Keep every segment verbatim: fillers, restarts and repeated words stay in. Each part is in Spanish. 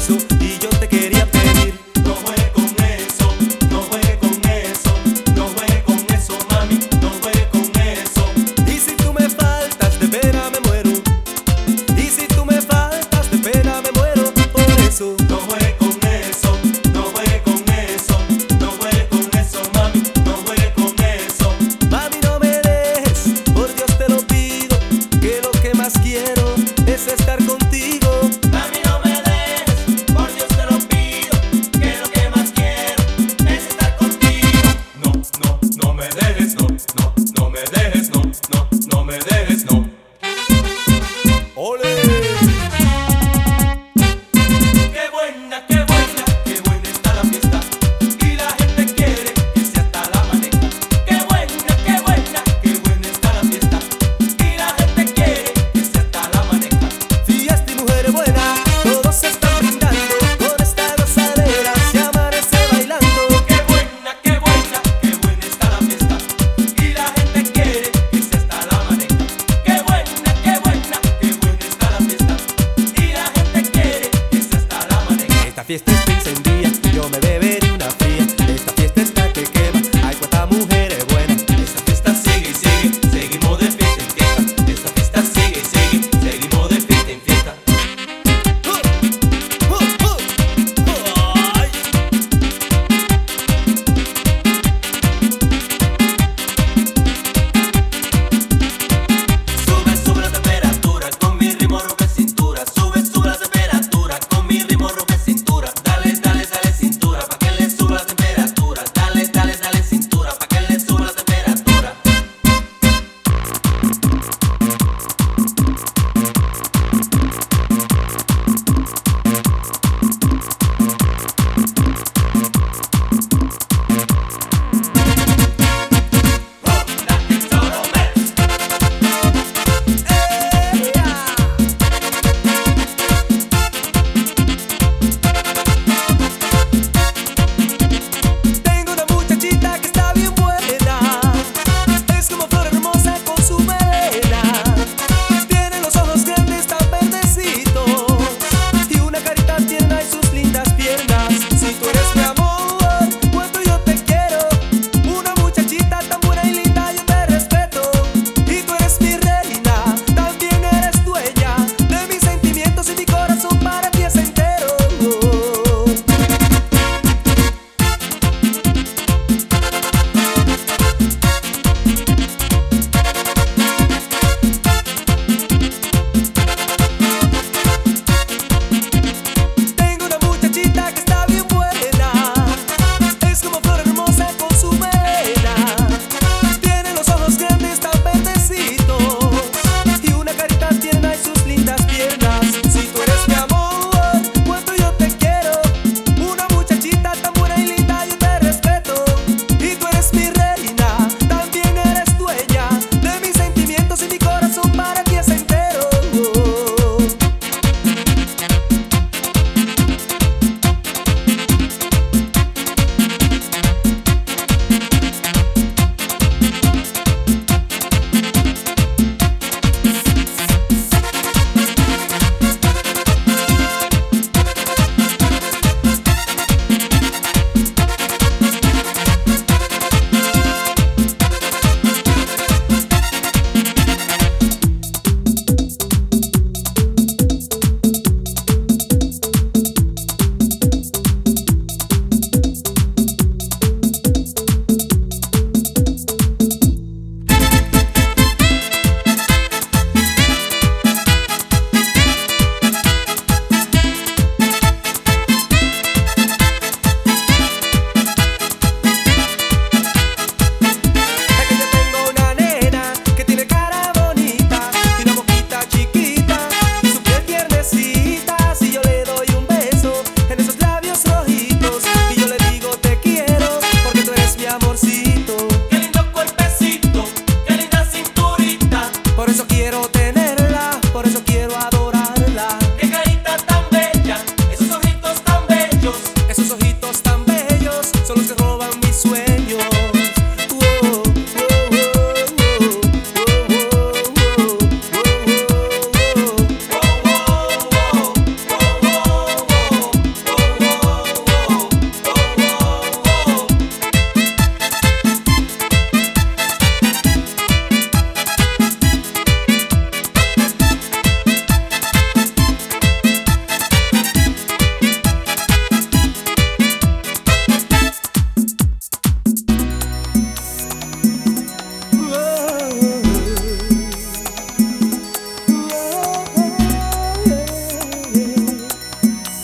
eso y yo te quería pedir. No juegue con eso, no juegue con eso, no juegue con eso, mami, no juegue con eso. Y si tú me faltas de pena me muero. Y si tú me faltas de pena me muero por eso. No juegue con eso, no juegue con eso, no juegue con eso, mami, no juegue con eso. Mami, no me dejes, por Dios te lo pido, que lo que más quiero es estar contigo. Mami, no me dejes, por Dios te lo pido, que lo que más quiero es estar contigo. No, no, no me dejes, no, no, no me dejes, no, no, no me dejes, no. ¡Ole! Qué buena, qué buena, qué buena está la fiesta y la gente quiere que sea hasta la maneja. Qué buena, qué buena, qué buena está la fiesta y la gente quiere que sea hasta la maneja. Fiesta y mujeres buenas, todos se están brindando con esta gozadera, se amanece bailando. Qué buena, qué buena, qué buena está la fiesta y la gente quiere que sea hasta la maneja. Qué buena, qué buena, qué buena está la fiesta y la gente quiere que sea hasta la maneja. Esta fiesta está encendida, yo me beberé una fría. Esta fiesta está que quema, hay cuantas mujeres buenas. Esta fiesta sigue y sigue, seguimos de fiesta en fiesta. Esta fiesta sigue y sigue, seguimos de fiesta en fiesta. ¡Uh! ¡Uh! ¡Uh! ¡Ay! Sube, sube la temperatura, con mi ritmo rompe cintura. Sube, sube la temperatura, con mi ritmo rompe cintura. Dale, dale, dale cintura, pa' que le suba la temperatura. Dale, dale, dale cintura, pa' que le suba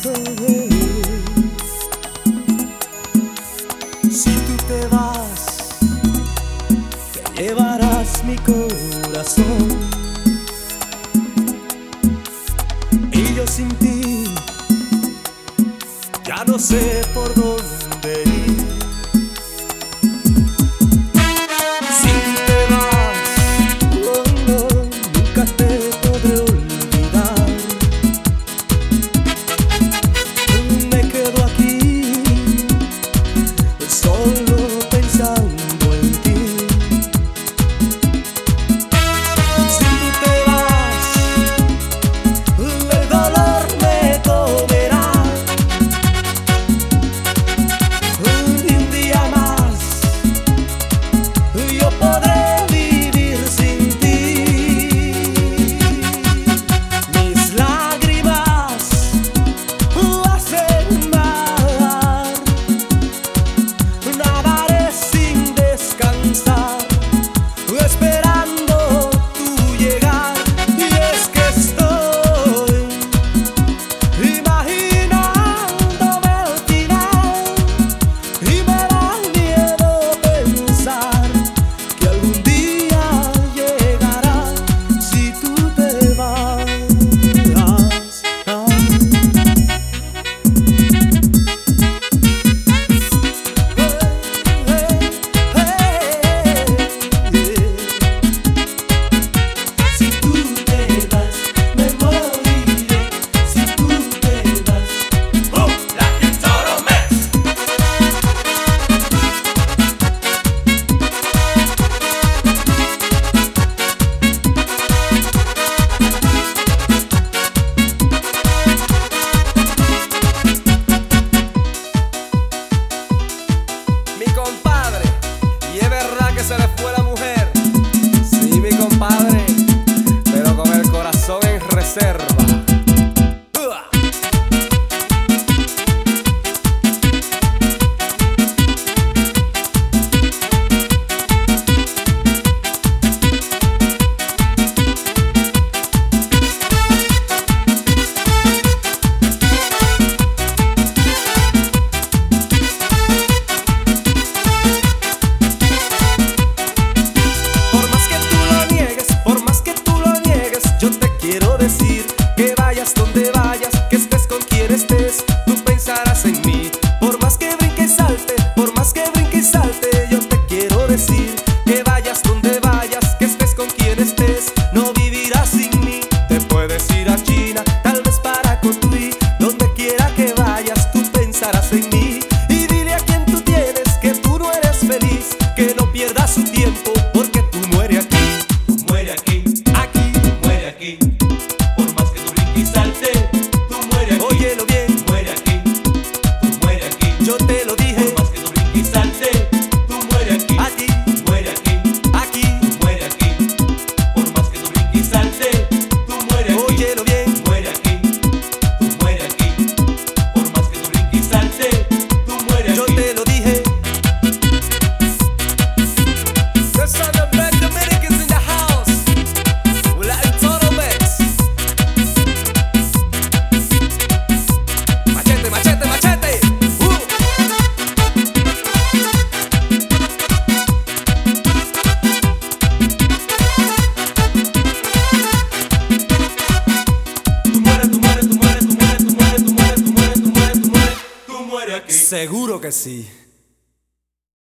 Si tú te vas, te llevarás mi corazón, y yo sin ti ya no sé por dónde ir. Si tú te vas, oh no, nunca te podré olvidar. Me quedo aquí solo pensando en ti. Si tú te vas, el dolor me comerá. Y un día más yo podré vivir sin ti. Mis lágrimas hacen mar, nadaré sin descansar, esperando tu llegar. Y es que estoy imaginándome el final, y me da miedo pensar que algún día llegará si tú te vas. Ah. Si tú te vas, me moriré. Si tú te vas, ¡Boom! La Quintana Mix. mi compadre, y es verdad que se le fue la mujer. Sí, mi compadre, pero con el corazón en reserva. Ua. Por más que tú lo niegues, por más que tú lo niegues, yo te quiero decir que vayas donde vayas, que estés con quien estés, tú pensarás en mí. Por más que brinque y salte, por más que brinque y salte, yo te quiero decir que vayas donde vayas, que estés con quien estés, no vivirás sin mí. Te puedes ir a China, tal vez para Cotuí, donde quiera que vayas, tú pensarás en mí. Y dile a quien tú tienes que tú no eres feliz, que no pierdas su tiempo, porque tú mueres aquí. Tú mueres aquí, Aquí, tú mueres aquí. Por más que tú brinques y saltes, tú mueres aquí. óyelo bien, Tú mueres aquí, tú mueres aquí. yo te lo dije. Por más que tú brinques y saltes, tú mueres aquí. Aquí, Tú mueres aquí, aquí, tú mueres aquí. Por más que tú brinques y saltes, tú mueres aquí. óyelo bien. Tú mueres aquí, tú mueres aquí. Por más que tú brinques y saltes, tú mueres Yo aquí. te lo dije. The son of Black Dominicans in the house. With la Quintana Mix. Machete, machete, machete. Uh. Tú mueres, tú mueres, tú mueres, tú mueres, tú mueres, tú mueres, tú mueres, tú mueres, tú mueres, tú mueres aquí. Seguro que sí.